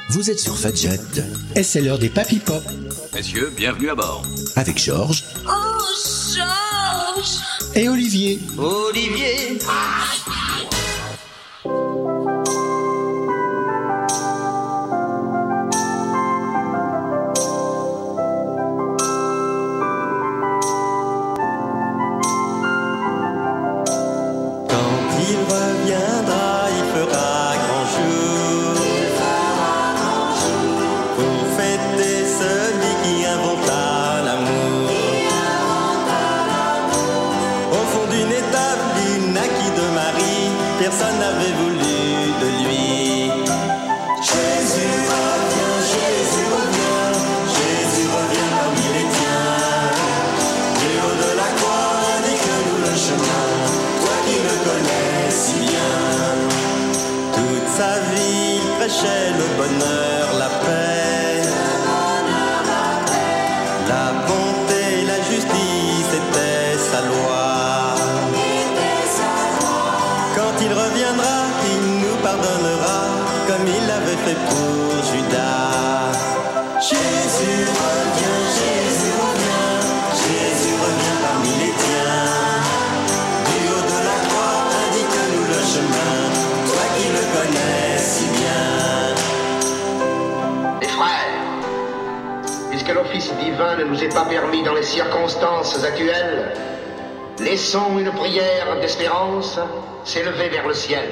Vous êtes sur Fadjet, et c'est l'heure des Papy Pop. Messieurs, bienvenue à bord. Avec Georges. Oh, Georges! Et Olivier. Olivier! Personne n'avait voulu de lui. Jésus revient, Jésus revient parmi les tiens. Du haut de la croix, indique-nous le chemin, toi qui le connais si bien. Toute sa vie, il prêchait le bonheur, la paix, la bonté, la justice était sa loi. Quand il reviendra, il nous pardonnera, comme il l'avait fait pour Judas. Jésus revient, Jésus revient, Jésus revient parmi les tiens. Du haut de la croix, indique-nous le chemin, toi qui le connais si bien. Les frères, puisque l'office divin ne nous est pas permis dans les circonstances actuelles, laissons une prière d'espérance s'élever vers le ciel.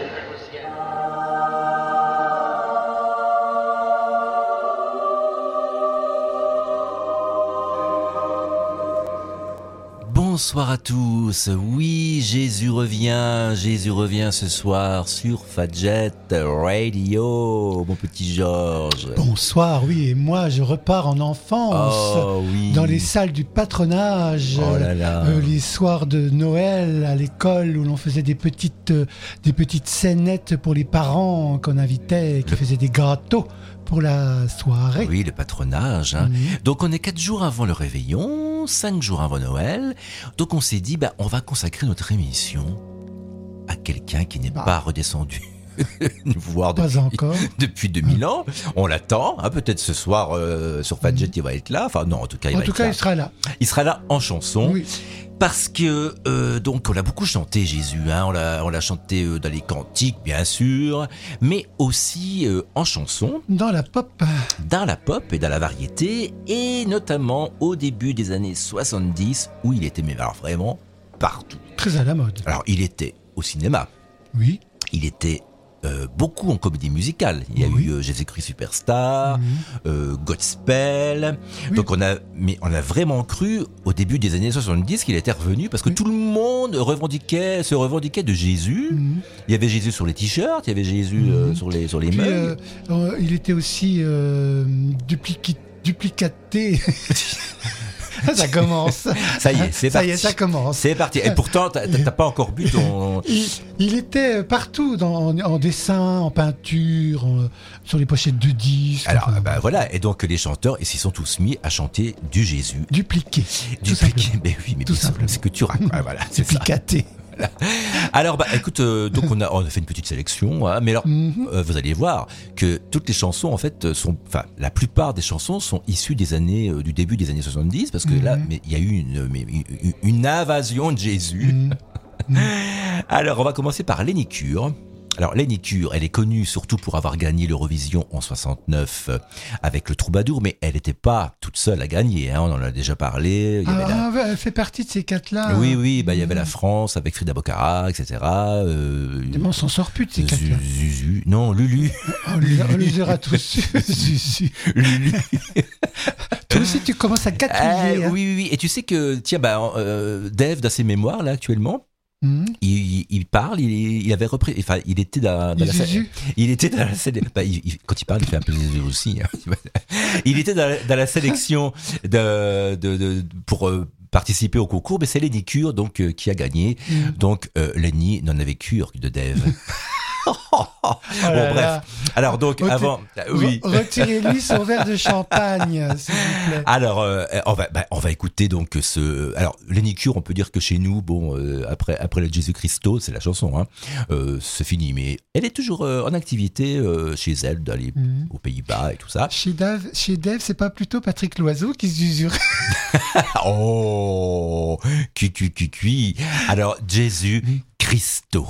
Bonsoir à tous. Oui, Jésus revient ce soir sur Fadjet Radio, mon petit Georges. Bonsoir, oui, et moi je repars en enfance, oui. Dans les salles du patronage, les soirs de Noël à l'école où l'on faisait des petites scénettes pour les parents qu'on invitait, qui faisaient des gâteaux pour la soirée. Oui, le patronage. Hein. Donc on est 4 jours avant le réveillon, 5 jours avant Noël. Donc on s'est dit, on va consacrer notre émission à quelqu'un qui n'est pas redescendu nous voir depuis 2000 ans. On l'attend, hein, peut-être ce soir sur Fadjet il va être là. Enfin non, en tout cas il sera là. Il sera là en chanson. Oui. Parce que donc on l'a beaucoup chanté Jésus, hein, on l'a chanté dans les cantiques bien sûr, mais aussi en chanson, dans la pop et dans la variété, et notamment au début des années 70 où il était vraiment partout. Très à la mode. Alors il était au cinéma. Oui. Il était beaucoup en comédie musicale. Il y a eu Jésus-Christ Superstar, Godspell. Oui. Donc on a vraiment cru au début des années 70 qu'il était revenu parce que tout le monde se revendiquait de Jésus. Il y avait Jésus sur les t-shirts, il y avait Jésus sur les meubles. Il était aussi duplicaté. Ça commence. Ça y est, c'est parti. Ça y est, ça commence. C'est parti. Et pourtant, t'as pas encore bu ton... Il était partout, en dessin, en peinture, sur les pochettes de disques. Alors, voilà. Et donc, les chanteurs, ils s'y sont tous mis à chanter du Jésus. Dupliqué. Mais oui, mais tout simplement. C'est ce que tu racontes. Voilà, c'est duplicaté. Ça. Alors écoute, donc on a fait une petite sélection, hein, mais alors vous allez voir que toutes les chansons en fait la plupart des chansons sont issues des années du début des années 70 parce que là mais il y a eu une invasion de Jésus. Alors on va commencer par Lenny Cure. Alors Lenny Cure, elle est connue surtout pour avoir gagné l'Eurovision en 69 avec le Troubadour, mais elle n'était pas toute seule à gagner, hein, on en a déjà parlé. Elle fait partie de ces 4-là. Oui, il y avait la France avec Frida Boccara, etc. Mais on s'en sort plus de ces 4-là. Zuzu, non, Lulu. On les aura tous. Zuzu. Lulu. Toi aussi tu commences à catouiller. Oui, et tu sais que, tiens, Dave, dans ses mémoires, là, actuellement, il parle, il avait repris, enfin, il était dans la scène. Il était dans la scène. Quand il parle, il fait un peu Jésus aussi. Hein. Il était dans la sélection pour participer au concours, mais c'est Lenny Cure donc qui a gagné. Donc Lenny n'en avait cure de Dave. Bon, bref. Alors, donc, avant... Oui. Retirez-lui son verre de champagne, s'il vous plaît. Alors, on va écouter donc Alors, Lenny Cure, on peut dire que chez nous, bon, après le Jésus Christo, c'est la chanson, hein, c'est fini. Mais elle est toujours en activité chez elle, aux Pays-Bas et tout ça. Chez Dave, c'est pas plutôt Patrick Loiseau qui se usure? Oh, cui. Alors, Jésus Christo.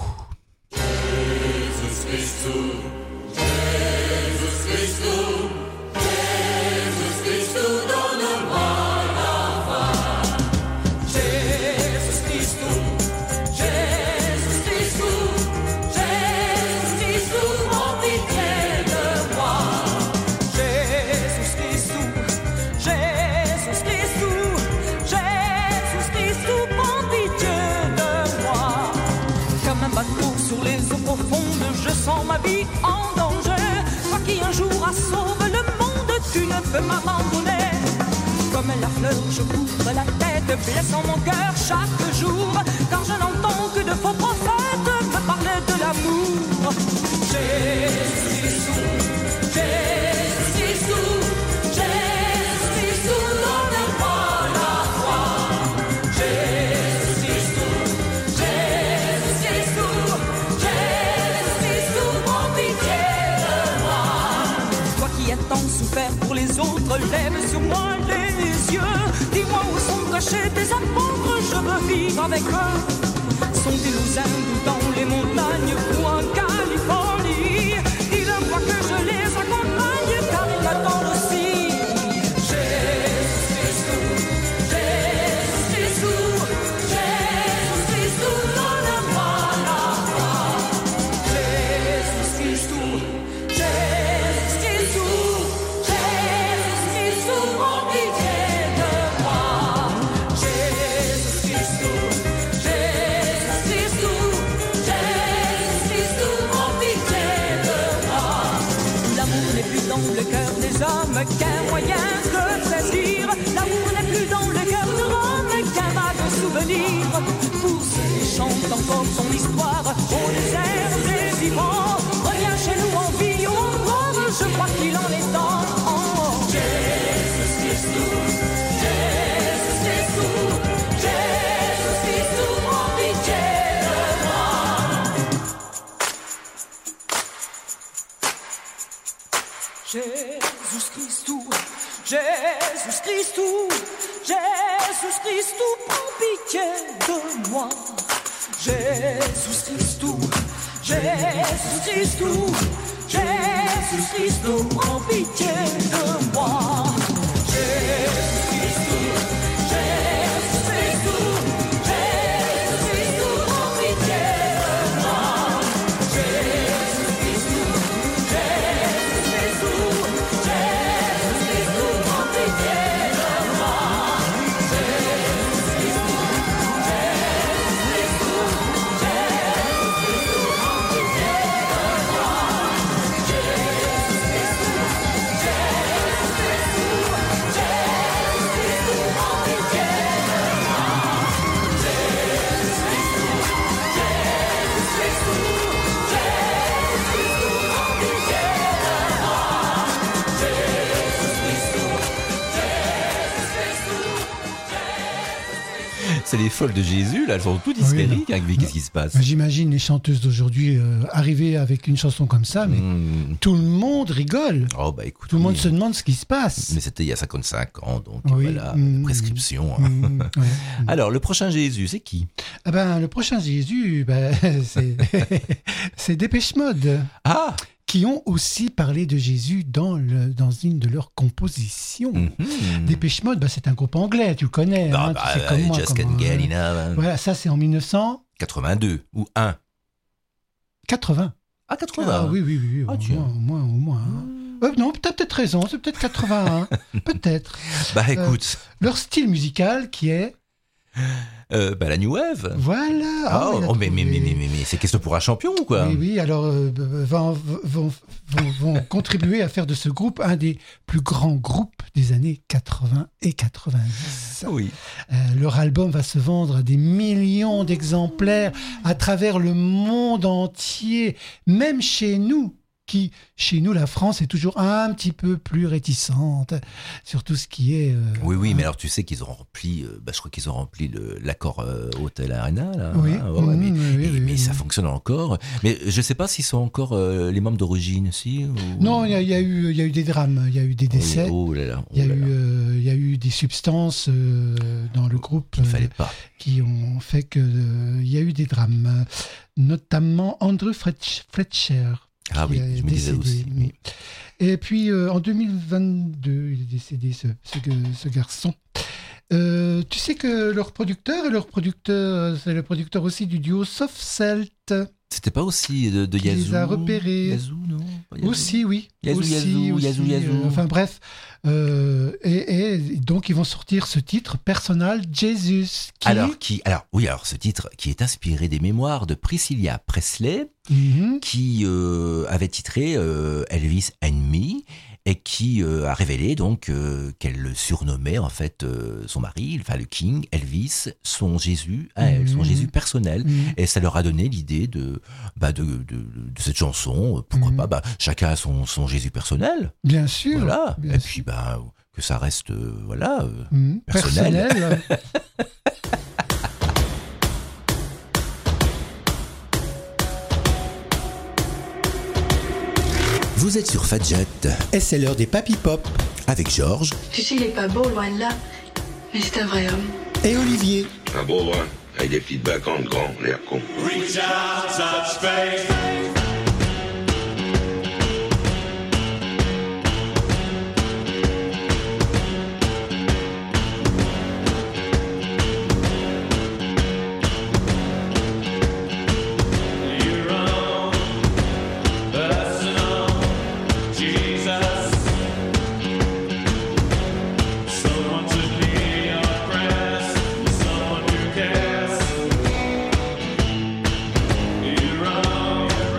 Je sens ma vie en danger. Toi qui un jour as sauvé le monde, tu ne peux m'abandonner. Comme la fleur, je couvre la tête, blessant mon cœur chaque jour. Car je n'entends que de faux prophètes me parler de l'amour. Jésus Christou, Jésus Christou, Jésus Christou, donne-moi la foi. Jésus Christou, Jésus Christou, tant souffert pour les autres, lève sur moi les yeux. Dis-moi où sont cachés tes apôtres, je veux vivre avec eux. Sont-ils aux Indes, dans les montagnes ou en Californie? Dis-leur-moi que je les accompagne, car ils m'attendent aussi. Jésus Christou, Jésus Christou, Jésus Christou, donne-moi la foi. Jésus Christou, Jésus Christou, qu'un moyen de plaisir. L'amour n'est plus dans le cœur de l'homme qu'un vague souvenir. Pour ceux qui chantent encore son histoire au désert des vivants, reviens chez nous en vie ou en mort, je crois qu'il en est temps. Oh, Jésus Christou, Jésus Christou, Jésus Christou, prends pitié de moi. Jésus Christou, Jésus Christou, Jésus Christou, prends pitié de moi. Jésus Christou, Jésus Christou, Jésus Christou, prends pitié de moi. Jésus Christou, Jésus Christou, Jésus Christou, prends pitié de moi. Jésus Christou, Jésus Christou, Jésus Christou, prends pitié de moi. Jésus Christou, Jésus Christou, Jésus Christou, prends pitié de moi. Jésus Christou, Jésus Christou, Jésus Christou, prends pitié de moi. Jésus Christou, Jésus Christou, Jésus Christou, prends pitié de moi. Jésus Christou, Jésus Christou. C'est les folles de Jésus, là, elles sont toutes hystériques. Mais qu'est-ce qui se passe? J'imagine les chanteuses d'aujourd'hui arriver avec une chanson comme ça, mais tout le monde rigole. Oh, bah écoute. Tout le monde se demande ce qui se passe. Mais c'était il y a 55 ans, donc Oui. voilà, prescription. Ouais. Alors, le prochain Jésus, c'est qui? Ah ben, le prochain Jésus, c'est Dépêche Mode. Ah, Qui ont aussi parlé de Jésus dans une de leurs compositions. Dépêche Mode, c'est un groupe anglais, tu le connais. Bah, tu sais comme moi. Just Can't Get Enough. Voilà, ça c'est en 1980. ou 1. Ah, 80. Ah, oui. Ah, au moins. Hein. Non, t'as peut-être raison, c'est peut-être 81. Peut-être. Bah écoute. Leur style musical qui est... La New Wave. Voilà. Mais c'est question pour un champion, quoi. Oui, alors vont contribuer à faire de ce groupe un des plus grands groupes des années 80 et 90. Oui. Leur album va se vendre à des millions d'exemplaires à travers le monde entier, même chez nous. Chez nous, la France est toujours un petit peu plus réticente sur tout ce qui est... Oui, mais alors tu sais qu'ils ont rempli, je crois qu'ils ont rempli l'accord Hotel Arena, là. Oui, mais ça fonctionne encore. Mais je ne sais pas s'ils sont encore les membres d'origine, si ou... Non, il y a eu des drames, il y a eu des décès. Il y a eu des substances dans le groupe qu'il ne fallait pas. Qui ont fait qu'il y a eu des drames, notamment Andrew Fletcher. Ah oui, je me disais aussi. Oui. Et puis en 2022, il est décédé ce garçon. Tu sais que leur producteur, c'est le producteur aussi du duo Soft Celt. C'était pas aussi de Yazoo. Il les a repérés. Yazoo, non Yazoo. Aussi, oui. Yazoo. Enfin bref. Et donc ils vont sortir ce titre, Personal Jesus. Alors ce titre qui est inspiré des mémoires de Priscilla Presley, qui avait titré Elvis and Me, et qui a révélé donc qu'elle surnommait en fait son mari, enfin le King, Elvis, son Jésus à elle, son Jésus personnel. Et ça leur a donné l'idée de cette chanson. Pourquoi pas chacun a son Jésus personnel. Bien sûr. Voilà. Bien sûr. Puis que ça reste personnel. Vous êtes sur Fadjet, et c'est l'heure des Papy Pop, avec Georges. Tu sais, il est pas beau, loin de là, mais c'est un vrai homme. Et Olivier. Un beau brun, avec des petites bacantes grands, l'air con. Reach out, touch space. You're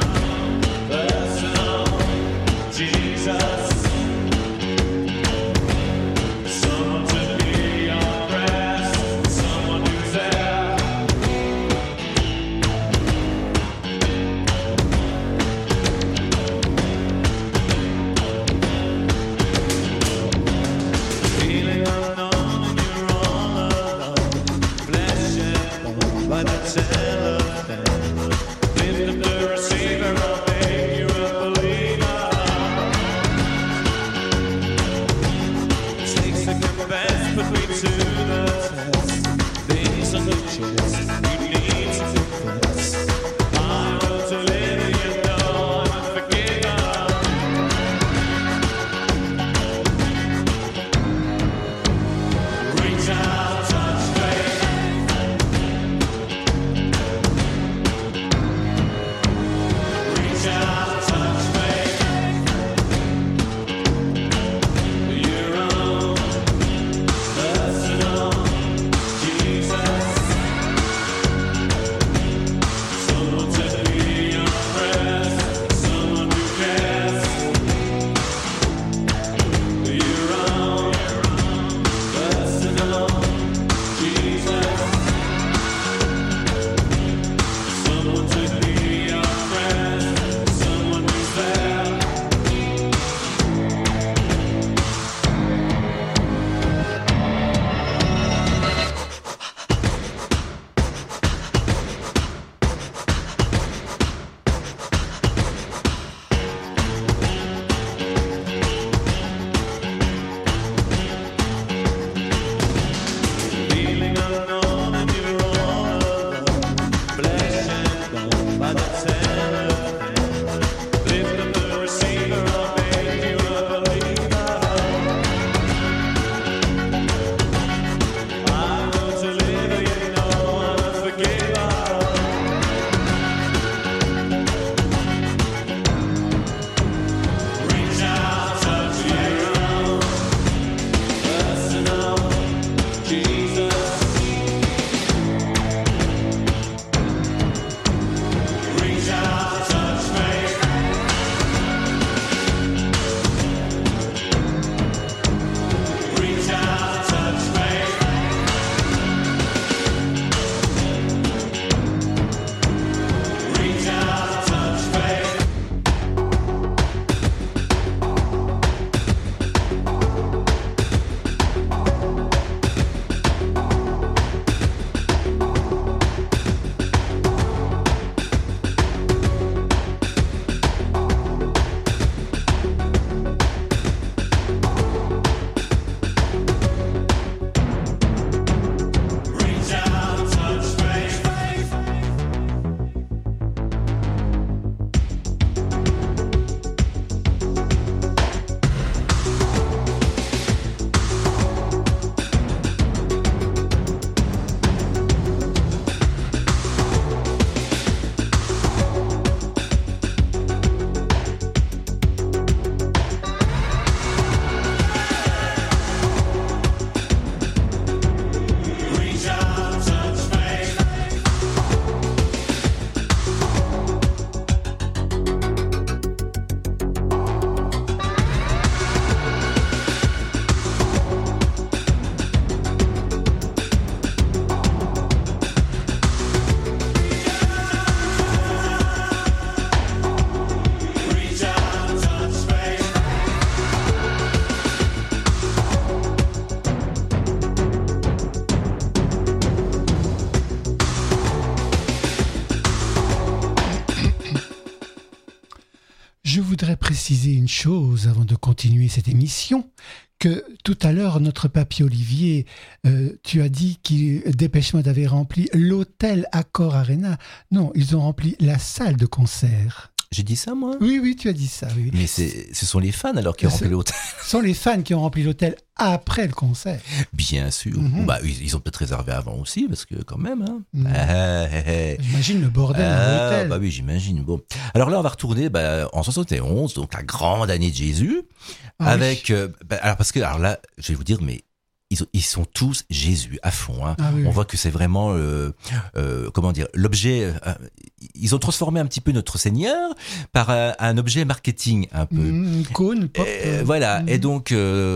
préciser une chose avant de continuer cette émission, que tout à l'heure, notre papy Olivier, tu as dit que Dépêche Mode avait rempli l'hôtel Accor Arena. Non, ils ont rempli la salle de concert. J'ai dit ça, moi ? Oui, tu as dit ça. Oui. Mais ce sont les fans alors qui ont rempli l'hôtel. Ce sont les fans qui ont rempli l'hôtel après le concert. Bien sûr. Ils ont peut-être réservé avant aussi, parce que quand même... J'imagine le bordel dans l'hôtel. Oui, j'imagine. Bon. Alors là, on va retourner en 71, donc la grande année de Jésus, avec... Alors là, je vais vous dire, mais... Ils sont tous Jésus à fond. Hein. On voit que c'est vraiment, l'objet. Ils ont transformé un petit peu notre Seigneur par un objet marketing un peu. Une cône, pop. Voilà. Et donc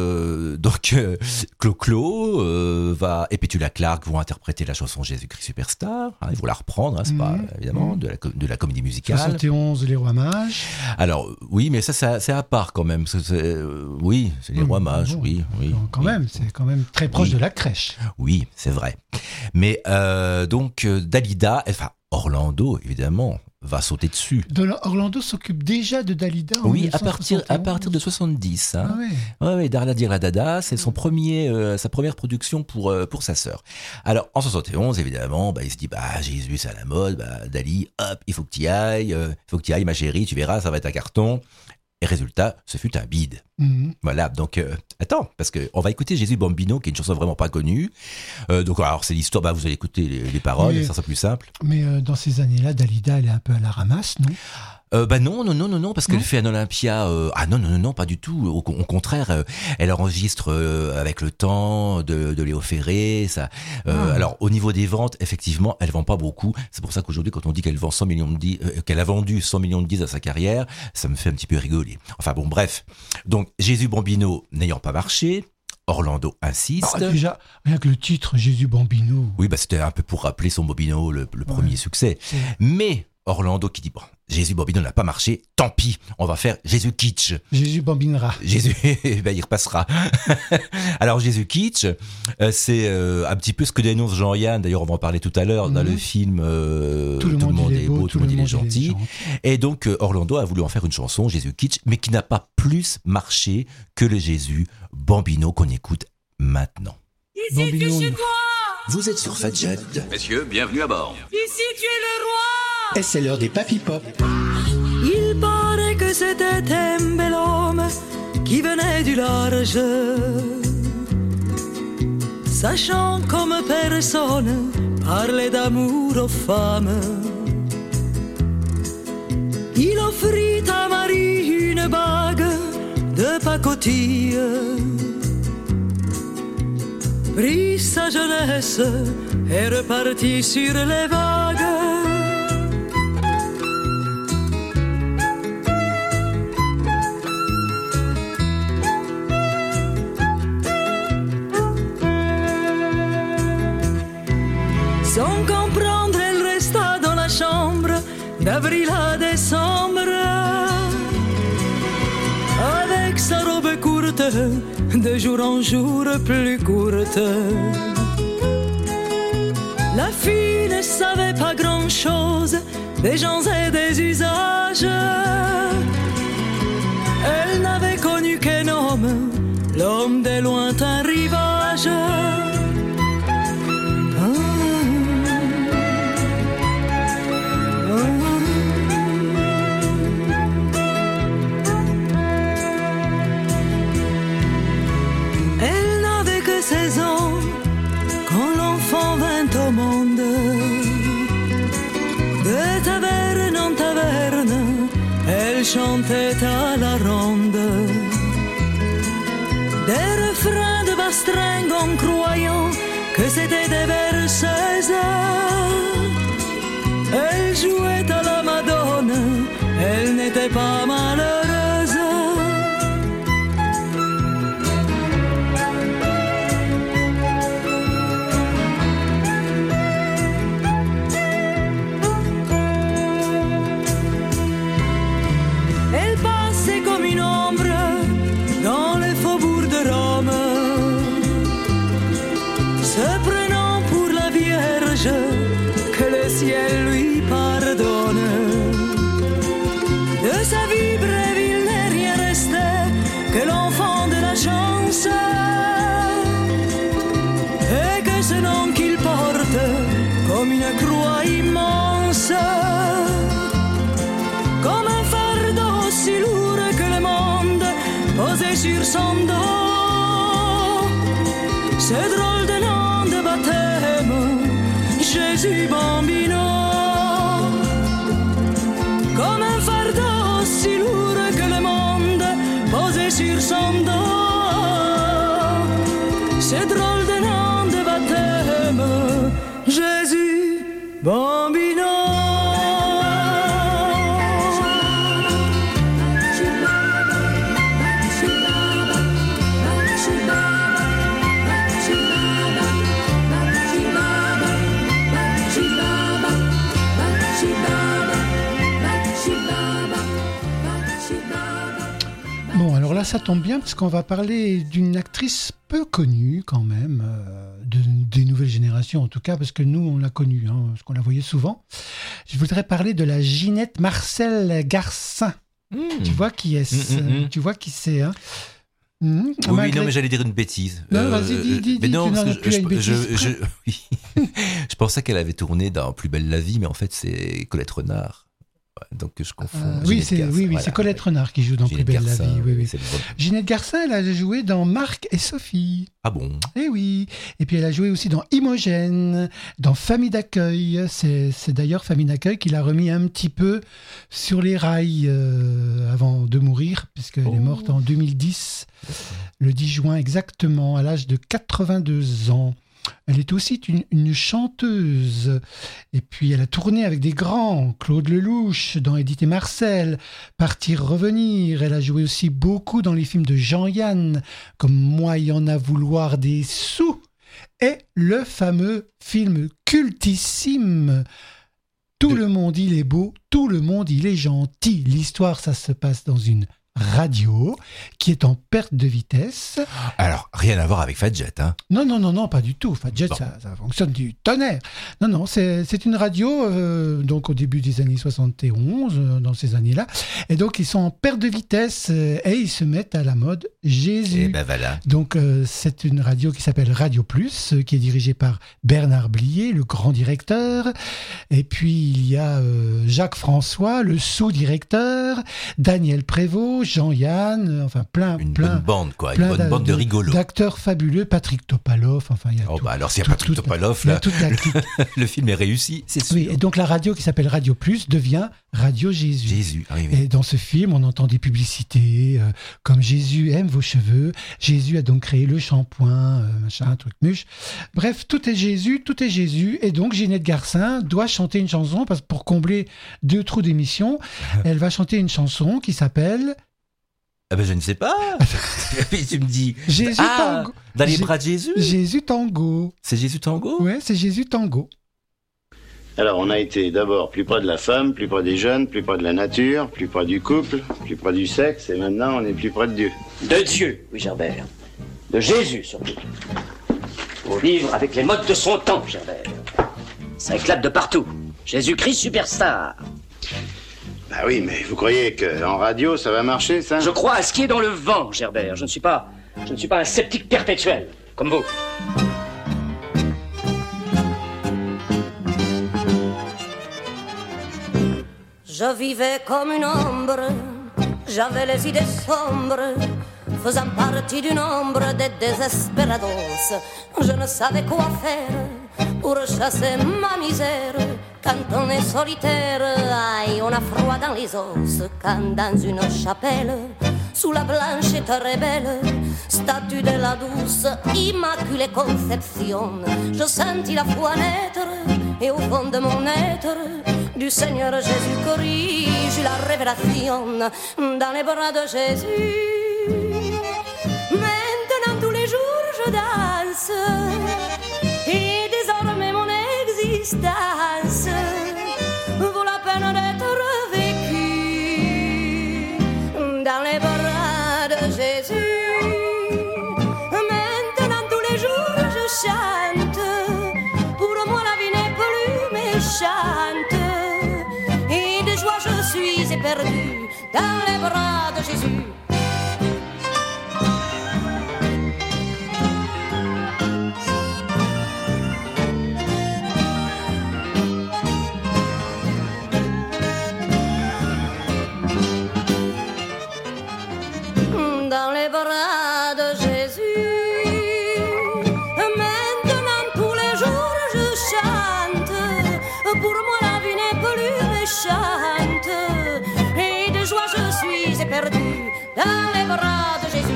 Clo-Clo et Petula Clark vont interpréter la chanson Jésus-Christ Superstar. Hein, ils vont la reprendre, hein, c'est pas évidemment de la comédie musicale. 71, les Rois Mages. Alors oui, mais ça c'est à part quand même. C'est les Rois Mages. Oui. C'est quand même très proche de la crèche. Oui, c'est vrai. Mais donc Dalida, Orlando évidemment va sauter dessus. Orlando s'occupe déjà de Dalida. Oui, à partir de 70. Hein. Ouais, Darla Dada, c'est sa première production pour sa sœur. Alors en 71 évidemment, il se dit Jésus c'est à la mode, Dali, hop, il faut que tu y ailles, ma chérie, tu verras, ça va être un carton. Et résultat, ce fut un bide. Voilà, donc attends, parce qu'on va écouter Jésus Bambino, qui est une chanson vraiment pas connue. Alors c'est l'histoire, vous allez écouter les paroles, ça sera plus simple. Mais dans ces années-là, Dalida, elle est un peu à la ramasse, non ? Non, parce qu'elle fait un Olympia. Non, pas du tout. Au contraire, elle enregistre avec le temps de Léo Ferré. Ça. Alors au niveau des ventes, effectivement, elle vend pas beaucoup. C'est pour ça qu'aujourd'hui, quand on dit qu'elle vend 100 millions de qu'elle a vendu 100 millions de disques à sa carrière, ça me fait un petit peu rigoler. Enfin bon, bref. Donc Jésus Bambino n'ayant pas marché. Orlando insiste. Déjà, rien que le titre Jésus Bambino. Oui, c'était un peu pour rappeler son Bambino, le premier succès. Mais Orlando qui dit Jésus Bambino n'a pas marché, tant pis, on va faire Jésus Kitsch. Jésus Bambinera. Jésus, il repassera. Alors Jésus Kitsch, c'est un petit peu ce que dénonce Jean-Yann, d'ailleurs on va en parler tout à l'heure, dans le film Tout le monde est beau, tout le monde est gentil. Et donc Orlando a voulu en faire une chanson, Jésus Kitsch, mais qui n'a pas plus marché que le Jésus Bambino qu'on écoute maintenant. Ici tu es chez toi. Vous êtes sur Fadjet. Messieurs, bienvenue à bord. Ici tu es le roi. Et c'est l'heure des Papy Pop. Il paraît que c'était un bel homme qui venait du large, sachant comme personne parler d'amour aux femmes. Il offrit à Marie une bague de pacotille, prit sa jeunesse et repartit sur les vagues. Sans comprendre, elle resta dans la chambre d'avril à décembre, avec sa robe courte, de jour en jour plus courte. La fille ne savait pas grand-chose des gens et des usages. Elle n'avait connu qu'un homme, l'homme des lointains rivages. Au monde, de taverne en taverne, elle chantait à la ronde des refrains de bastringue en croyant que c'était des berceuses. Elle jouait à la Madone, elle n'était pas malheureuse. Que le ciel lui pardonne de sa vie brève posé sur son dos. Ce drôle de nom de baptême, Jésus Bambino. Comme un fardeau si lourd que le monde posé sur son dos. Ce drôle de nom de baptême, Jésus Bambino. Bon, alors là, ça tombe bien parce qu'on va parler d'une actrice peu connue quand même, des nouvelles générations en tout cas, parce que nous, on l'a connue, hein, parce qu'on la voyait souvent. Je voudrais parler de la Ginette Marcel Garcin. Tu vois qui est-ce Tu vois qui c'est, hein? Oui, non, mais j'allais dire une bêtise. Non, vas-y, dis, mais non, tu parce n'en as que plus à une bêtise. oui. Je pensais qu'elle avait tourné dans Plus belle la vie, mais en fait, c'est Colette Renard. Ouais, donc je confonds. Oui, c'est Colette Renard qui joue dans Ginette Plus belle Garcin, la vie. Oui. c'est le bon. Ginette Garcin, elle a joué dans Marc et Sophie. Ah bon? Eh oui. Et puis elle a joué aussi dans Imogène, dans Famille d'accueil. C'est d'ailleurs Famille d'accueil qui l'a remis un petit peu sur les rails avant de mourir, puisqu'elle est morte en 2010, le 10 juin exactement, à l'âge de 82 ans. Elle est aussi une chanteuse. Et puis elle a tourné avec des grands, Claude Lelouch dans Édith et Marcel, Partir, revenir. Elle a joué aussi beaucoup dans les films de Jean-Yann, comme Moi y en a vouloir des sous, et le fameux film cultissime Tout le monde il est beau, tout le monde il est gentil. L'histoire, ça se passe dans une radio qui est en perte de vitesse. Alors, rien à voir avec Fadjet, hein? Non, pas du tout. Fadjet, Bon. ça fonctionne du tonnerre. Non, c'est une radio, donc au début des années 71, dans ces années-là. Et donc, ils sont en perte de vitesse et ils se mettent à la mode Jésus. Et ben voilà. Donc, c'est une radio qui s'appelle Radio Plus, qui est dirigée par Bernard Blier, le grand directeur. Et puis, il y a Jacques François, le sous-directeur, Daniel Prévost, Jean-Yann, enfin plein bonne bande, quoi. Une bonne bande de rigolos. D'acteurs fabuleux, Patrick Topalov, enfin il y a tout. Alors s'il y a Patrick Topalov, là, toute la clique. le film est réussi, c'est sûr. Oui, et donc la radio qui s'appelle Radio Plus devient Radio Jésus. Jésus, oui. Et dans ce film, on entend des publicités comme Jésus aime vos cheveux, Jésus a donc créé le shampoing, machin, truc muche. Bref, tout est Jésus, et donc Ginette Garcin doit chanter une chanson parce que pour combler 2 trous d'émission, elle va chanter une chanson qui s'appelle... Ah ben je ne sais pas. Puis tu me dis... Jésus Tango. Dans les bras de Jésus. Jésus Tango. C'est Jésus Tango? Ouais, c'est Jésus Tango. Alors, on a été d'abord plus près de la femme, plus près des jeunes, plus près de la nature, plus près du couple, plus près du sexe, et maintenant on est plus près de Dieu. De Dieu, oui, Gerbert. De Jésus, surtout. Faut vivre avec les modes de son temps, Gerbert. Ça éclate de partout. Jésus-Christ superstar. Bah oui, mais vous croyez qu'en radio, ça va marcher, ça? Je crois à ce qui est dans le vent, Gerbert. Je ne suis pas un sceptique perpétuel, comme vous. Je vivais comme une ombre, j'avais les idées sombres, faisant partie du nombre des désesperados. Je ne savais quoi faire pour chasser ma misère. Quand on est solitaire, aïe, on a froid dans les os. Quand dans une chapelle, sous la blanche et très belle statue de la douce Immaculée Conception, je sentis la foi naître, et au fond de mon être, du Seigneur Jésus-Christ, j'eus la révélation dans les bras de Jésus. Maintenant tous les jours je danse, et désormais mon existence vaut la peine d'être vécue dans les bras de Jésus. Maintenant tous les jours je chante, pour moi la vie n'est plus méchante, et de joie je suis éperdue dans les bras de Jésus. dans les bras de Jésus. Maintenant tous les jours je chante, pour moi la vie n'est plus méchante, et de joie je suis éperdu dans les bras de Jésus.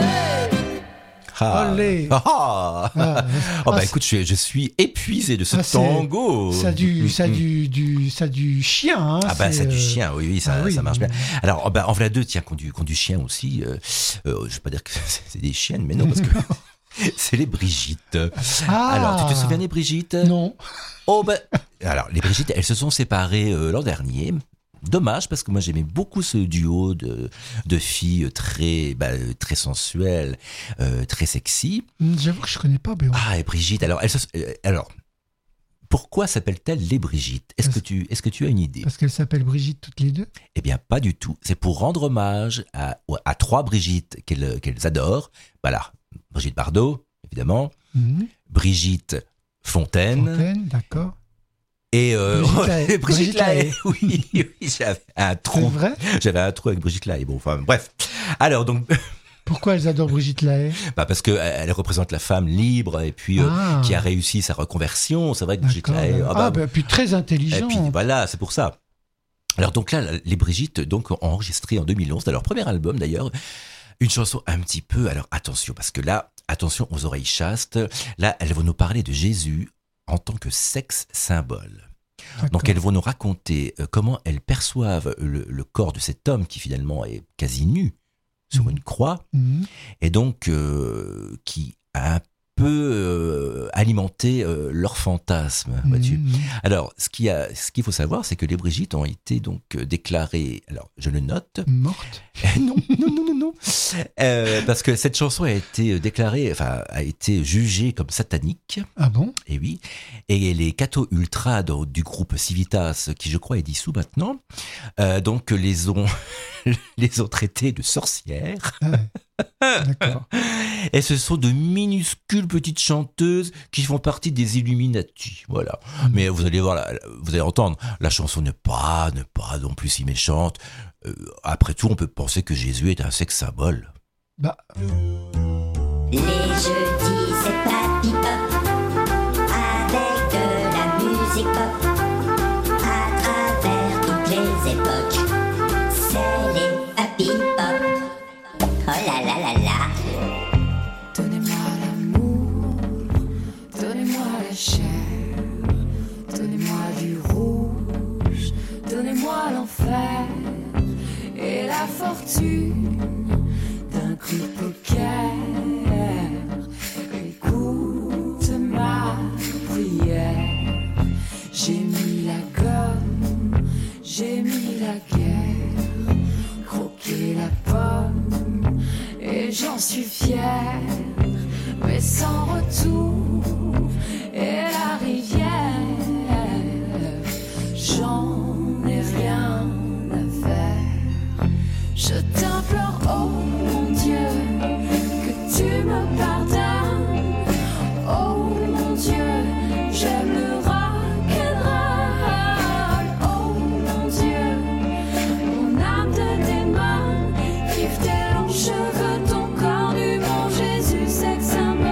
Écoute, je suis épuisé de ce tango. Ça du chien. Hein, ça du chien, oui, ça marche bien. Alors, en voilà deux, tiens, qui ont du chien aussi. Je vais pas dire que c'est des chiennes, mais non, parce que c'est les Brigitte. Alors, tu te souviens des Brigitte ? Non. Alors, les Brigitte, elles se sont séparées l'an dernier. Dommage, parce que moi j'aimais beaucoup ce duo de filles très sensuelles, très sexy. J'avoue que je connais pas Béon. Et Brigitte, alors pourquoi s'appellent-elles les Brigitte ? Est-ce que tu as une idée ? Parce qu'elles s'appellent Brigitte toutes les deux ? Eh bien, pas du tout. C'est pour rendre hommage à trois Brigitte qu'elles adorent. Voilà, Brigitte Bardot, évidemment. Brigitte Fontaine, d'accord. Et Brigitte Lahaie. Oui, j'avais un trou. C'est vrai ? J'avais un trou avec Brigitte Lahaie. Bon, enfin, bref. Alors, donc. Pourquoi elles adorent Brigitte Lahaie ? Parce qu'elle représente la femme libre et puis qui a réussi sa reconversion. C'est vrai que Brigitte Lahaie. Puis très intelligente. Et puis voilà, c'est pour ça. Alors, donc là, les Brigitte donc, ont enregistré en 2011, dans leur premier album d'ailleurs, une chanson un petit peu. Alors, attention, parce que là, attention aux oreilles chastes. Là, elles vont nous parler de Jésus en tant que sexe symbole. D'accord. Donc elles vont nous raconter comment elles perçoivent le corps de cet homme qui finalement est quasi nu sur une croix et donc qui a un peu alimenté leur fantasme. Vois-tu. Alors ce qu'il faut savoir, c'est que les Brigitte ont été donc déclarées, alors je le note, mortes. Non. Parce que cette chanson a été déclarée, a été jugée comme satanique. Ah bon ? Et oui. Et les cathos ultras du groupe Civitas, qui je crois est dissous maintenant, donc les ont traités de sorcières. D'accord. Et ce sont de minuscules petites chanteuses qui font partie des Illuminati. Voilà. Mais vous allez voir, vous allez entendre, la chanson n'est pas non plus si méchante. Après tout, on peut penser que Jésus est un sexe symbole. Les jeudis, c'est Papy Pop, avec de la musique pop, à travers toutes les époques. C'est les Papy Pop. Oh là là là là. Donnez-moi l'amour, donnez-moi la chair, donnez-moi du rouge, donnez-moi l'enfer et la fortune d'un coup de poker. Écoute ma prière, j'ai mis la gomme, j'ai mis la guerre, croqué la pomme et j'en suis fière, mais sans retour et la rivière, j'en ai rien à faire. Je t'implore, oh mon Dieu, que tu me pardonnes. Oh mon Dieu, j'aime le rock'n'roll. Oh mon Dieu, mon âme de démon kiffe tes longs cheveux, ton corps nu, mon Jésus, sexe symbole.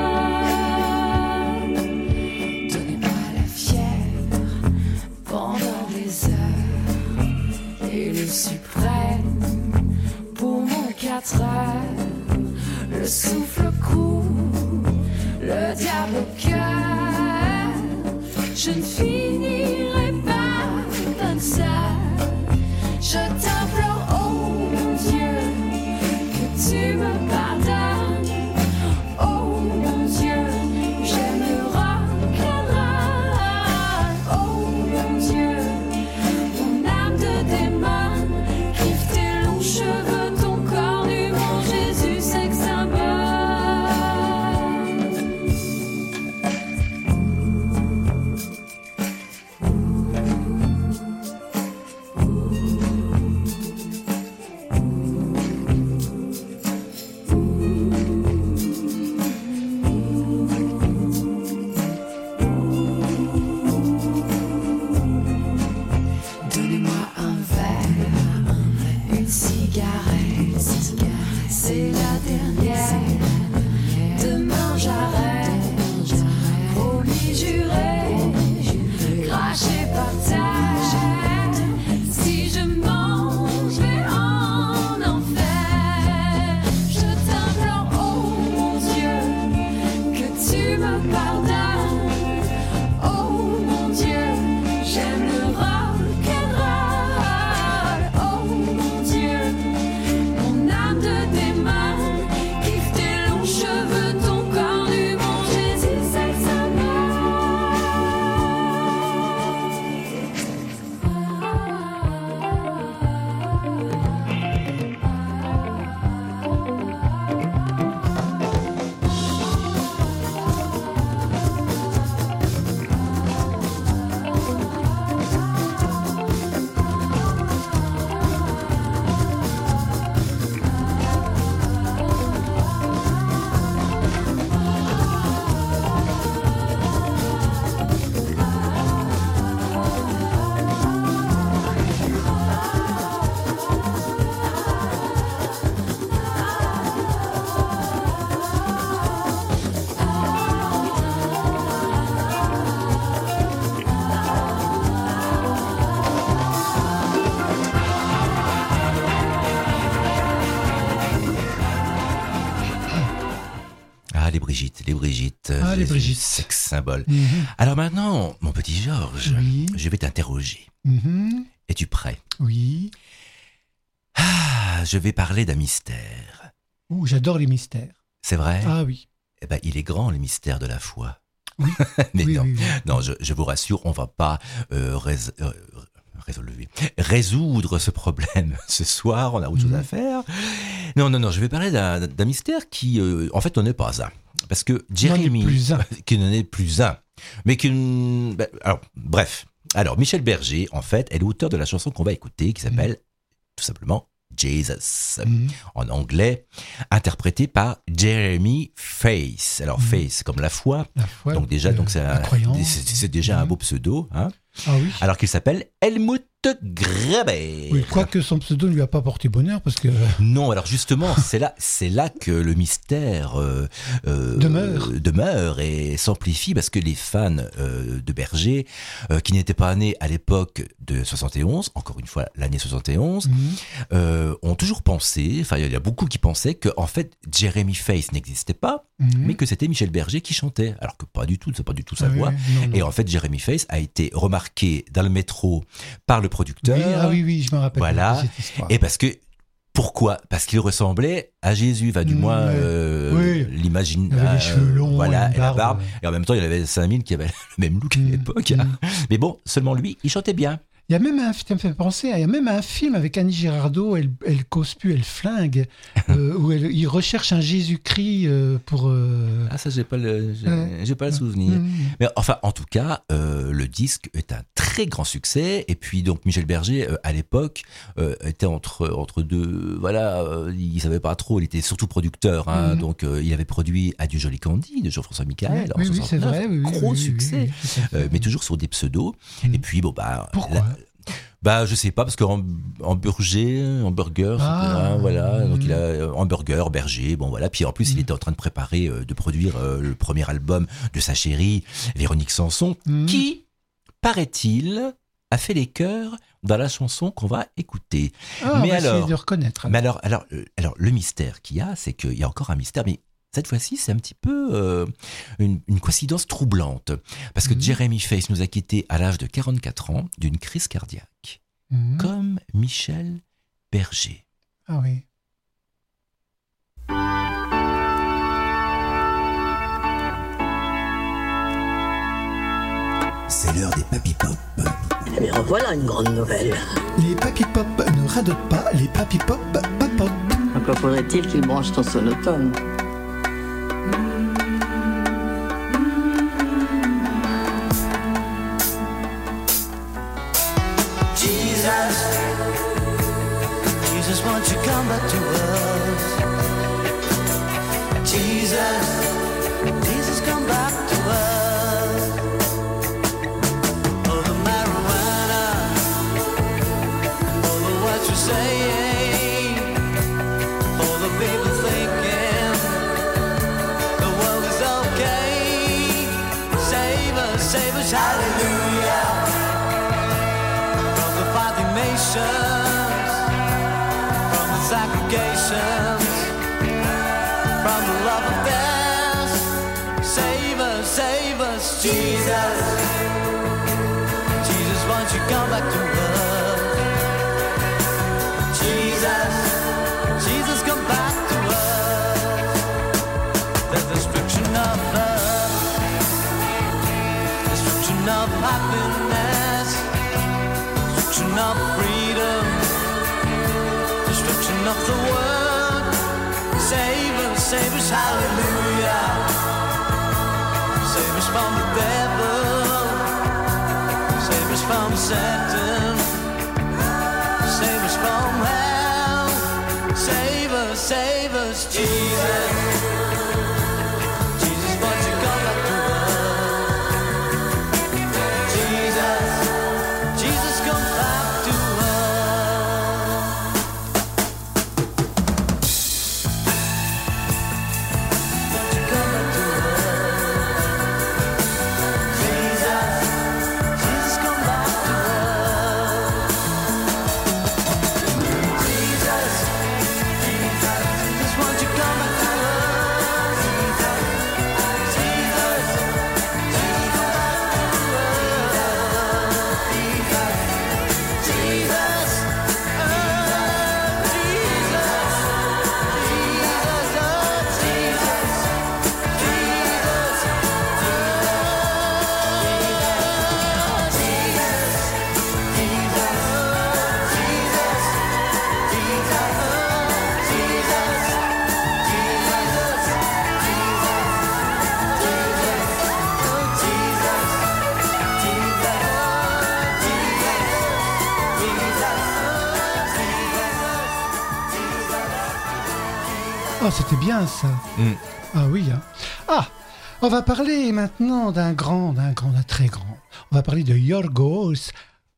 Donnez-moi la fièvre pendant des heures et le suprême pour mon 4 heures. Le souffle court, le diable au cœur. Je ne finirai pas comme ça. Je t'implore, oh mon Dieu, que tu me pardonnes. Oh mon Dieu, j'aime le rock'n'roll. Oh mon Dieu, mon âme de démon kiffe tes longs cheveux, ton corps nu, mon Jésus, sexe symbole. pardonne. Oh mon Dieu, j'aime le rock'n'roll. Oh mon Dieu, mon âme de démon, kiffe tes longs cheveux, ton corps nu, mon Jésus, c'est le Les Brigitte. Sex symbole. Alors maintenant, mon petit Georges, je vais t'interroger. Es-tu prêt? Oui. Je vais parler d'un mystère. Ouh, j'adore les mystères. C'est vrai? Ah oui. Eh ben, il est grand, le mystère de la foi. Oui. Mais oui, non, oui, oui. non, je vous rassure, on va pas résoudre ce problème ce soir, on a autre chose à faire. Non, je vais parler d'un mystère qui, en fait, n'en est pas un. Parce que Jérémy, qui n'en est plus un, mais qui... alors, bref. Alors, Michel Berger, en fait, est l'auteur de la chanson qu'on va écouter, qui s'appelle tout simplement Jesus, en anglais, interprété par Jeremy Faith. Alors, Faith comme la foi, donc déjà, c'est déjà un beau pseudo, hein. Ah oui. Alors qu'il s'appelle Helmut Graber. Oui, quoique son pseudo ne lui a pas porté bonheur parce que... Non, alors justement, c'est là que le mystère demeure et s'amplifie parce que les fans de Berger, qui n'étaient pas nés à l'époque de 71, encore une fois l'année 71, ont toujours pensé, enfin il y a beaucoup qui pensaient que en fait Jeremy Faith n'existait pas, mais que c'était Michel Berger qui chantait, alors que pas du tout, c'est pas du tout sa voix. Non. Et en fait Jeremy Faith a été remarqué dans le métro par le producteur. Oui, je me rappelle. Voilà. De cette histoire. Et parce que pourquoi? Parce qu'il ressemblait à Jésus, du moins l'imagine. Il avait les cheveux longs, voilà, et la barbe. Et en même temps, il y en avait 5000 qui avaient le même look à l'époque. Mais bon, seulement lui, il chantait bien. Il y a même un film avec Annie Girardot, elle cause plus, elle flingue, où il recherche un Jésus-Christ pour... Ah ça, j'ai pas le souvenir. Mais enfin, en tout cas, le disque est un très grand succès. Et puis donc Michel Berger, à l'époque, était entre deux... Voilà, il savait pas trop, il était surtout producteur. Donc il avait produit Adieu Joli Candy de Jean-François Michael en 69. C'est vrai, gros succès, mais toujours sur des pseudos. Et puis bon, pourquoi? Je sais pas, parce que hamburger, voilà, donc il a hamburger, Berger, bon voilà, puis en plus il était en train de préparer, de produire le premier album de sa chérie, Véronique Sanson, qui, paraît-il, a fait les chœurs dans la chanson qu'on va écouter. Mais alors, essayer de reconnaître. Mais alors, le mystère qu'il y a, c'est qu'il y a encore un mystère, mais cette fois-ci, c'est un petit peu une coïncidence troublante. Parce que Jeremy Faith nous a quittés à l'âge de 44 ans d'une crise cardiaque. Comme Michel Berger. Ah oui. C'est l'heure des Papy Pop. Eh bien, voilà une grande nouvelle. Les Papy Pop ne radotent pas, les Papy Pop papotent. Encore faudrait-il qu'ils branchent ton sonotone. Jesus, won't you come back to us? Jesus, come back to us. Oh, the marijuana, oh, the what you're saying, oh, the people thinking the world is okay. Save us, hallelujah, from the fighting nations, from the segregations, from the love of death. Save us, come back to us? Jesus, Jesus, come back to us. The destruction of love, destruction of happiness, destruction of freedom, destruction of the world. Save us, hallelujah. Save us from the devil, save us from Satan, save us from hell. Save us, Jesus. Jesus, won't you come back to us? Jesus, Jesus, come back to Oh, c'était bien ça. Ah oui. Hein. Ah, on va parler maintenant d'un très grand. On va parler de Yorgos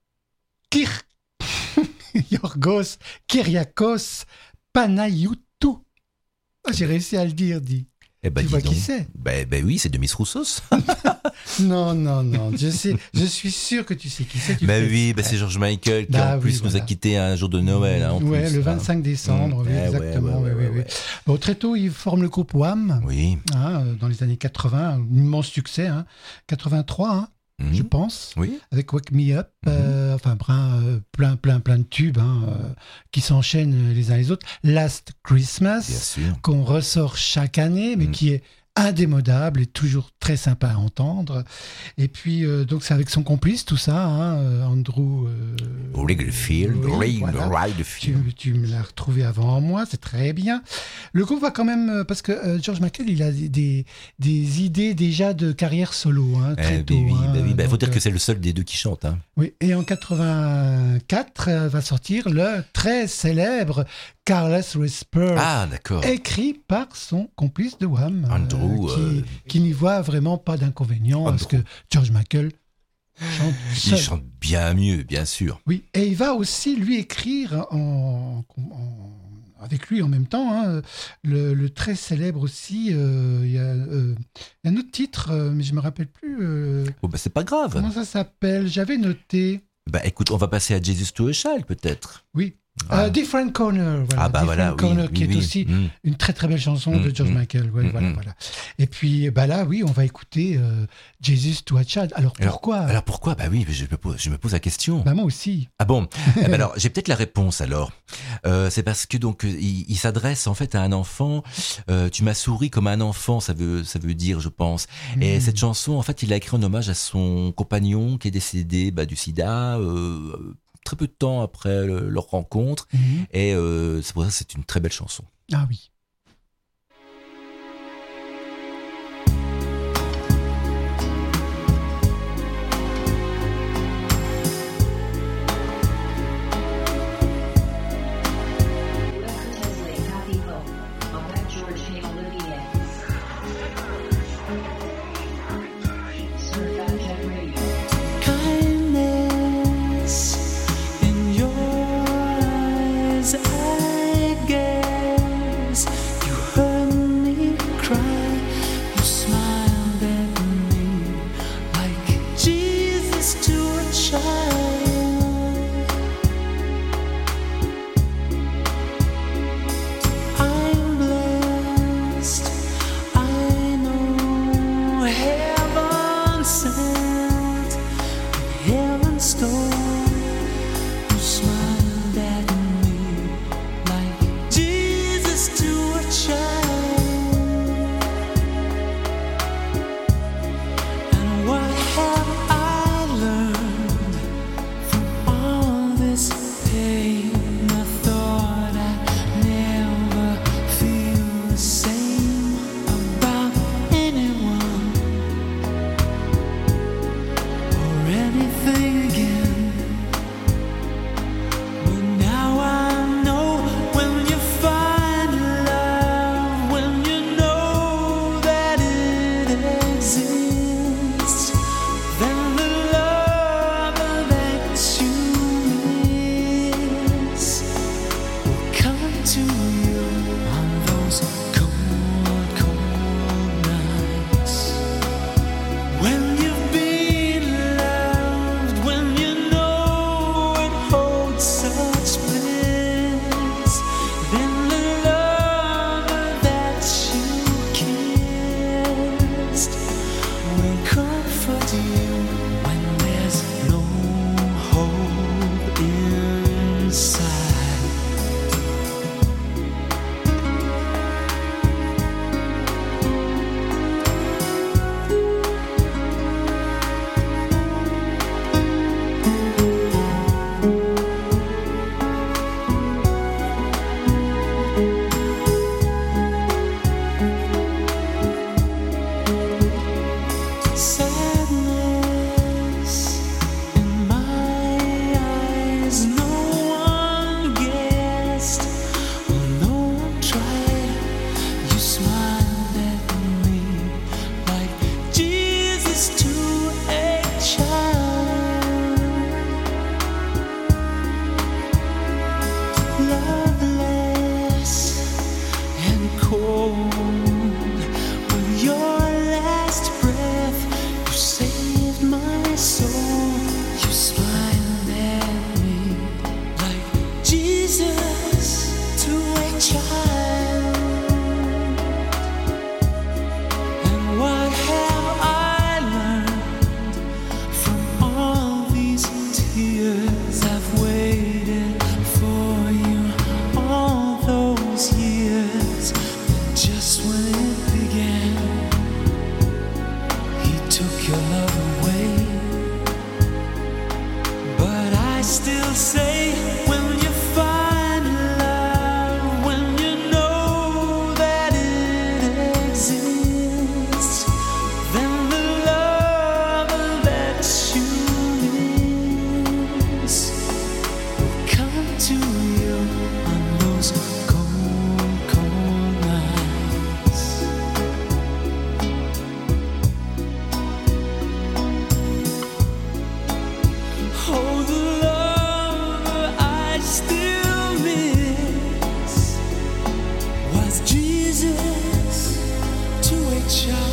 Kyriakos Panayiotou. Oh, j'ai réussi à le dire, dis. Eh ben, tu vois qui c'est? Ben oui, c'est Demis Roussos. Non, je suis sûr que tu sais qui c'est. Oui, c'est George Michael qui en plus nous a quittés un jour de Noël. Hein, le 25 décembre, oui, exactement. Oui. Bon, très tôt, il forme le groupe Wham. Oui. Dans les années 80, un immense succès, 83, je pense, avec Wake Me Up, plein de tubes qui s'enchaînent les uns les autres. Last Christmas, qu'on ressort chaque année, mais qui est indémodable et toujours très sympa à entendre. Et puis, donc, c'est avec son complice, tout ça, Andrew Rayfield. Tu me l'as retrouvé avant moi, c'est très bien. Le groupe va quand même, parce que George Michael, il a des idées déjà de carrière solo, très tôt. Il faut dire que c'est le seul des deux qui chante. Hein. Oui, et en 84 va sortir le très célèbre Careless Whisper, écrit par son complice de Wham, Andrew, qui n'y voit vraiment pas d'inconvénient, parce que George Michael chante seul. Il chante bien mieux, bien sûr. Oui, et il va aussi lui écrire avec lui en même temps, le très célèbre aussi, il y a un autre titre, mais je ne me rappelle plus. C'est pas grave. Comment ça s'appelle? J'avais noté. Écoute, on va passer à Jesus to a Child, peut-être. Oui. Different Corner, Different Corner, qui est aussi une très très belle chanson de George Michael. Voilà. Et puis là, on va écouter Jesus to a Child. Alors pourquoi? Alors pourquoi? Oui, je me pose la question. Moi aussi. Ah bon? Alors j'ai peut-être la réponse. Alors, c'est parce que donc il s'adresse en fait à un enfant. Tu m'as souri comme un enfant, ça veut dire, je pense. Et cette chanson, en fait, il l'a écrit en hommage à son compagnon qui est décédé du SIDA. Très peu de temps après leur rencontre, et c'est pour ça que c'est une très belle chanson. Ah oui. I guess cold. With your last breath, you saved my soul. You smiled at me like Jesus to a child. And what have I learned from all these tears? I've waited for you all those years. And just when it began, he took your love away. But I still say, when you find love, when you know that it exists, then the love that you miss will come to you on those cold, cold nights. Oh, the love I still miss was Jesus to a child.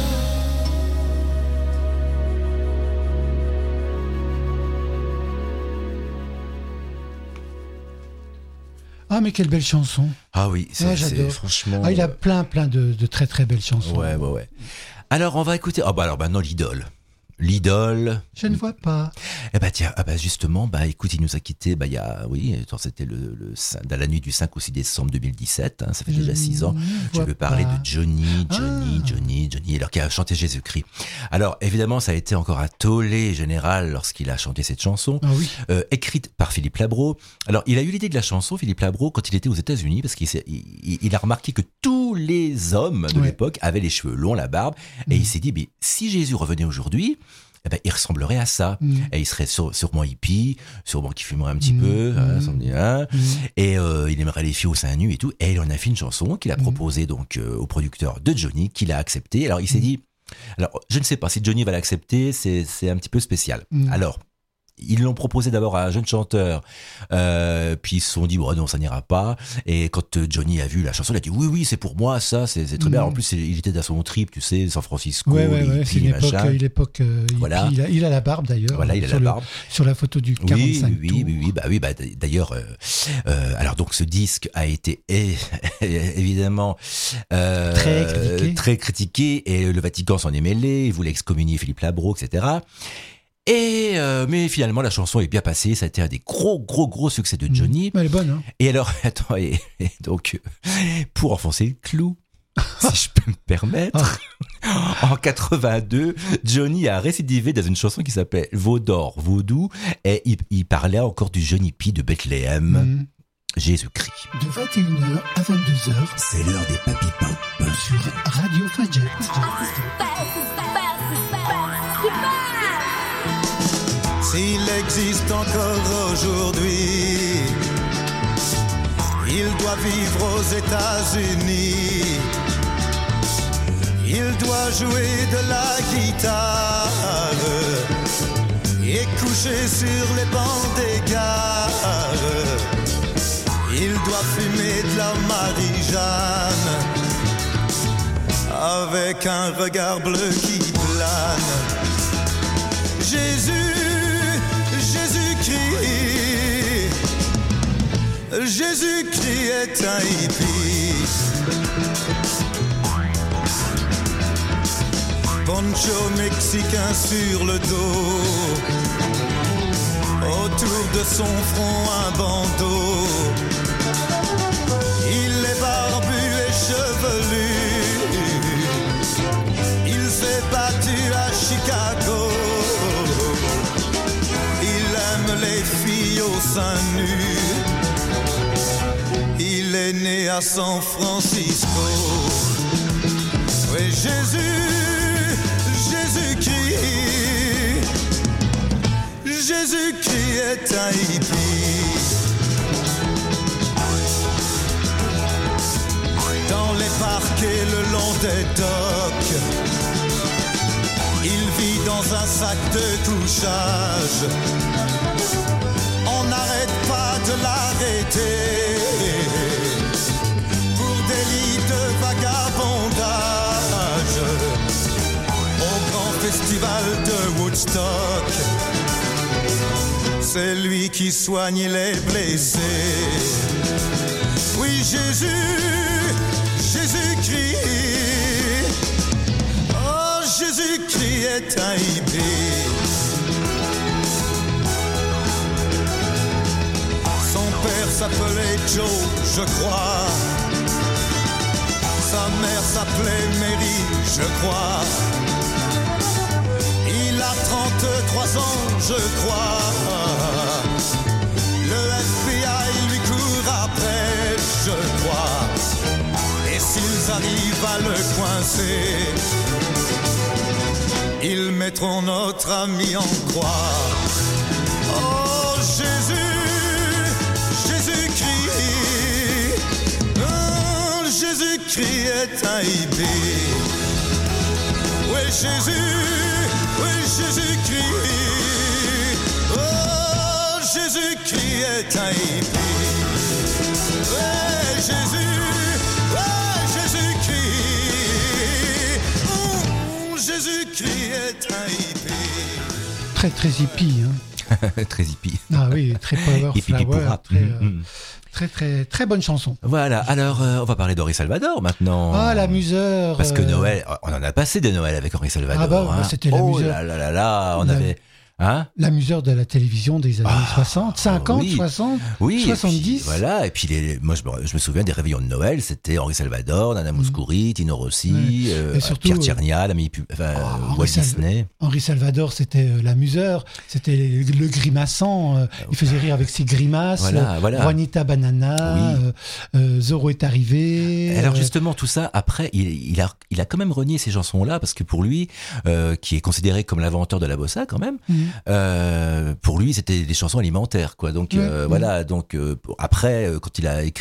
Ah, mais quelle belle chanson. Ah oui, c'est j'adore. franchement. Ah, il a plein de très très belles chansons. Ouais. Alors, on va écouter. Ah, bah alors maintenant, l'idole. L'idole. Je ne vois pas. Eh bah tiens, justement, écoute, il nous a quittés, c'était dans la nuit du 5 au 6 décembre 2017, hein, ça fait déjà 6 ans. Je veux parler de Johnny, alors qui a chanté Jésus-Christ. Alors, évidemment, ça a été encore un tollé général lorsqu'il a chanté cette chanson, écrite par Philippe Labro. Alors, il a eu l'idée de la chanson, Philippe Labro, quand il était aux États-Unis, parce qu'il a remarqué que tous les hommes de l'époque avaient les cheveux longs, la barbe, et il s'est dit, mais si Jésus revenait aujourd'hui, il ressemblerait à ça. Et il serait sûrement hippie, sûrement qu'il fumerait un petit peu, et il aimerait les filles au sein nu et tout. Et il en a fait une chanson qu'il a proposée donc au producteur de Johnny, qu'il a accepté. Alors il s'est dit, alors je ne sais pas si Johnny va l'accepter, c'est un petit peu spécial. Alors ils l'ont proposé d'abord à un jeune chanteur, puis ils se sont dit bon non, ça n'ira pas. Et quand Johnny a vu la chanson, il a dit oui c'est pour moi, ça c'est très bien. En plus il était dans son trip, tu sais, San Francisco, c'est l'époque voilà. Il a la barbe d'ailleurs. Voilà, il a la barbe sur la photo du 45 tours. D'ailleurs alors donc ce disque a été évidemment très critiqué, et le Vatican s'en est mêlé, il voulait excommunier Philippe Labro, etc. Mais finalement la chanson est bien passée, ça a été un des gros succès de Johnny. Elle est bonne, hein. Et alors attends, et donc pour enfoncer le clou, si je peux me permettre, en 82, Johnny a récidivé dans une chanson qui s'appelait Vaudou, et il parlait encore du jeune hippie de Bethléem. Jésus-Christ. De 21h à 22h, c'est l'heure des Papy Pop sur Radio Fadjet. S'il existe encore aujourd'hui, il doit vivre aux États-Unis. Il doit jouer de la guitare et coucher sur les bancs des gares. Il doit fumer de la Marie-Jeanne avec un regard bleu qui plane. Jésus-Christ est un hippie. Poncho mexicain sur le dos, autour de son front un bandeau. Il est barbu et chevelu, il s'est battu à Chicago. Il aime les filles au sein nu. Il est né à San Francisco. Oui, Jésus-Christ est un hippie. Dans les parcs et le long des docks, il vit dans un sac de couchage. On n'arrête pas de l'arrêter pour délit de vagabondage. bondage au grand festival de Woodstock. C'est lui qui soigne les blessés. Oui, Jésus-Christ. Oh, Jésus-Christ est un hippie. Son père s'appelait Joe, je crois. Sa mère s'appelait Mary, je crois. Il a 33 ans, je crois. Le FBI lui court après, je crois. Et s'ils arrivent à le coincer, ils mettront notre ami en croix. Oh Jésus-Christ, oh, Jésus-Christ est un hippie. Oui Jésus-Christ, oh Jésus-Christ est un hippie. Ouais Jésus-Christ, oh Jésus-Christ est un hippie. Très très hippie, hein. Très hippie. Ah oui, très power flower, très bonne chanson. Voilà, alors on va parler d'Henri Salvador maintenant. Ah, l'amuseur. Parce que Noël, on en a passé des Noëls avec Henri Salvador. Ah bah, c'était l'amuseur. Oh là, on avait... Hein, l'amuseur de la télévision des années 60, 50, oui. 60, oui, 70. Et puis, voilà, et puis moi je me souviens des réveillons de Noël, c'était Henri Salvador, Nana Mouskouri, Tino Rossi, surtout, Pierre Tchernia, Walt Disney. Henri Salvador, c'était l'amuseur, c'était le grimaçant, il faisait rire avec ses grimaces, voilà. Juanita Banana, oui. Zorro est arrivé. Alors justement, tout ça, après, il a quand même renié ces chansons-là, parce que pour lui, qui est considéré comme l'inventeur de la bossa quand même, pour lui c'était des chansons alimentaires quoi, donc voilà, donc après quand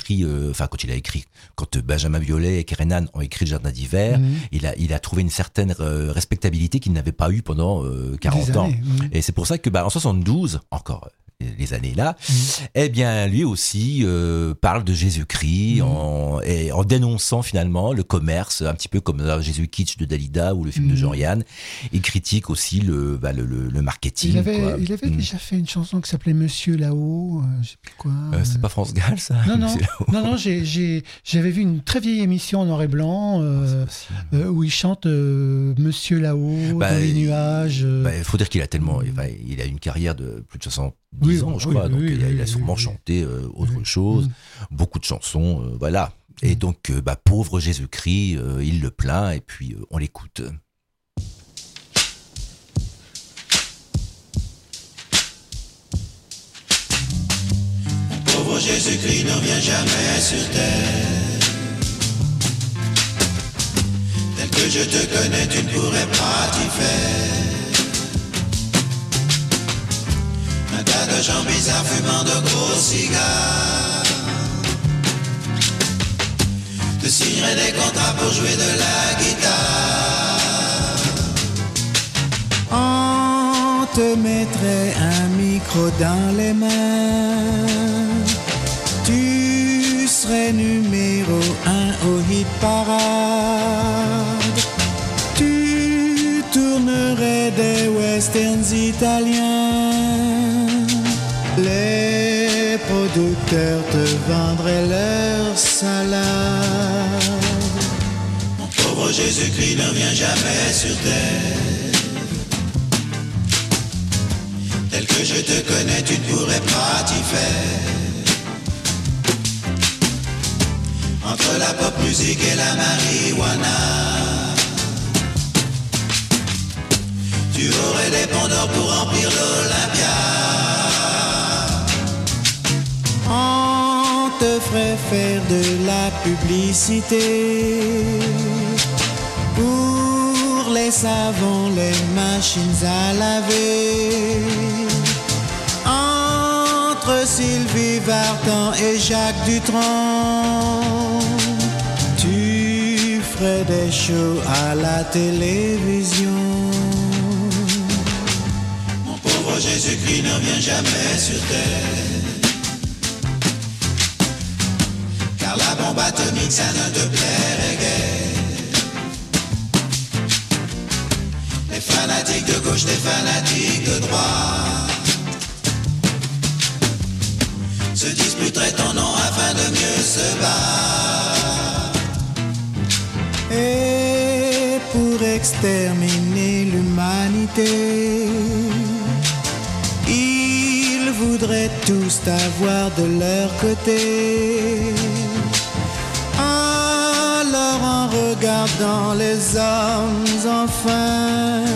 Benjamin Biolay et Kerenan ont écrit Le Jardin d'hiver, il a trouvé une certaine respectabilité qu'il n'avait pas eu pendant 40 ans, et c'est pour ça que en 72 encore les années là, eh bien lui aussi parle de Jésus-Christ en dénonçant finalement le commerce, un petit peu comme Jésus Kitsch de Dalida ou le film de Jean-Yann. Il critique aussi le marketing. Il avait déjà fait une chanson qui s'appelait Monsieur là-haut, je sais plus quoi. C'est pas France Gall ça? Non, j'avais vu une très vieille émission en noir et blanc où il chante Monsieur là-haut dans les nuages. Il faut dire qu'il a tellement, il a une carrière de plus de 70 ans, je crois, donc il a sûrement chanté autre chose, beaucoup de chansons, voilà. Et donc, pauvre Jésus-Christ, il le plaint, et puis on l'écoute. Pauvre Jésus-Christ ne revient jamais sur terre. Tel que je te connais, tu ne pourrais pas t'y faire. Un tas de gens bizarres fumant de gros cigares te signerait des contrats pour jouer de la guitare. On te mettrait un micro dans les mains, tu serais numéro 1 au hit parade. Tu tournerais des westerns italiens, les producteurs te vendraient leur salade. Mon pauvre Jésus-Christ ne revient jamais sur terre. Tel que je te connais, tu ne pourrais pas t'y faire. Entre la pop musique et la marijuana, tu aurais des ponts d'or pour remplir l'Olympia. On te ferait faire de la publicité pour les savons, les machines à laver. Entre Sylvie Vartan et Jacques Dutronc, tu ferais des shows à la télévision. Mon pauvre Jésus-Christ ne revient jamais sur terre. Car la bombe atomique, ça ne te plairait guère. gauche, des fanatiques de droite se disputeraient ton nom afin de mieux se battre. Et pour exterminer l'humanité, ils voudraient tous t'avoir de leur côté. Alors en regardant les hommes enfin,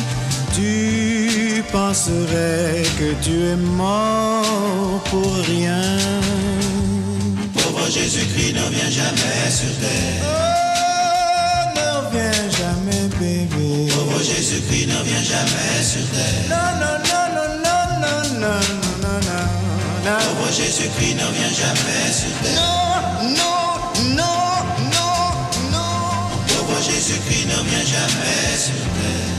tu penserais que tu es mort pour rien. Pauvre Jésus-Christ ne vient jamais sur terre. Oh, ne reviens jamais, bébé. Pauvre Jésus-Christ ne vient jamais sur terre. Non, non, non, non, non, non, non, non, non, non. Pauvre Jésus-Christ ne vient jamais sur terre. Non, non, non, non, non. Pauvre Jésus-Christ ne vient jamais sur terre.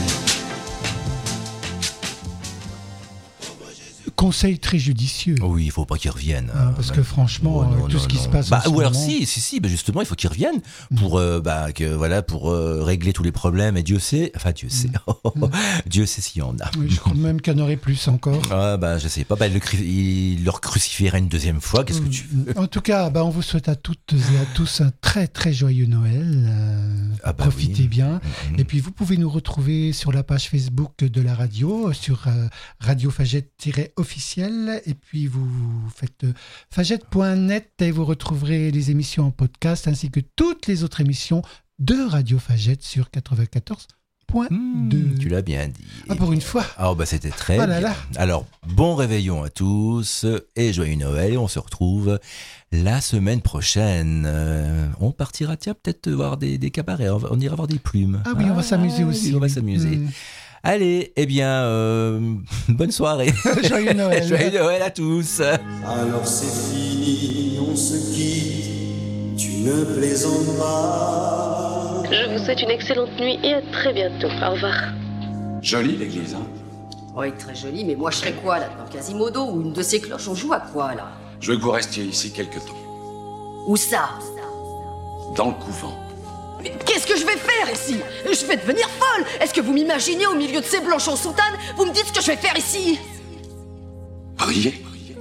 Conseil très judicieux. Oui, il faut pas qu'il revienne. Parce que franchement, tout ce qui se passe. Bah, en ce ou alors moment... si, bah justement, il faut qu'il revienne pour pour régler tous les problèmes. Et Dieu sait, Dieu sait s'il y en a. Oui, je crois même qu'il y en aurait plus encore. Ah bah je sais pas, il leur crucifierait une deuxième fois. Qu'est-ce que tu veux? En tout cas, on vous souhaite à toutes et à tous un très très joyeux Noël. Profitez bien. Et puis vous pouvez nous retrouver sur la page Facebook de la radio, sur Radio Fagette-officiel. Et puis vous faites fagette.net et vous retrouverez les émissions en podcast ainsi que toutes les autres émissions de Radio Fagette sur 94.2. Tu l'as bien dit. Ah, pour une fois. Ah bah c'était très bien. Là. Alors bon réveillon à tous et joyeux Noël. Et on se retrouve la semaine prochaine. On partira peut-être voir des cabarets. On ira voir des plumes. Ah oui, on va s'amuser aussi. Oui, on va s'amuser. Allez, eh bien, bonne soirée. Joyeux Noël. Joyeux Noël à tous. Alors c'est fini, on se quitte, tu ne plaisantes pas. Je vous souhaite une excellente nuit et à très bientôt. Au revoir. Jolie l'église, hein? Oui, très jolie, mais moi je serais quoi là, dans Quasimodo ou une de ces cloches? On joue à quoi là? Je veux que vous restiez ici quelque temps. Où ça? Dans le couvent. Mais qu'est-ce que je vais faire ici? Je vais devenir folle! Est-ce que vous m'imaginez au milieu de ces blanches en soutane? Vous me dites ce que je vais faire ici? Priez.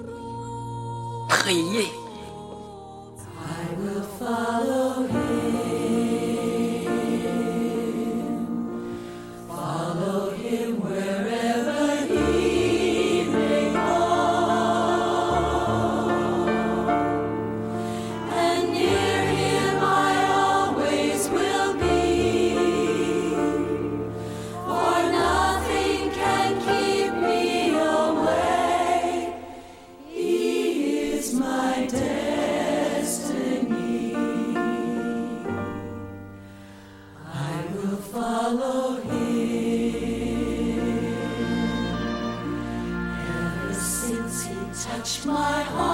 Prier. I will follow him. Follow him wherever he may go. And near him I always will be. For nothing can keep me away. He is my destiny. I will follow him. Ever since he touched my heart,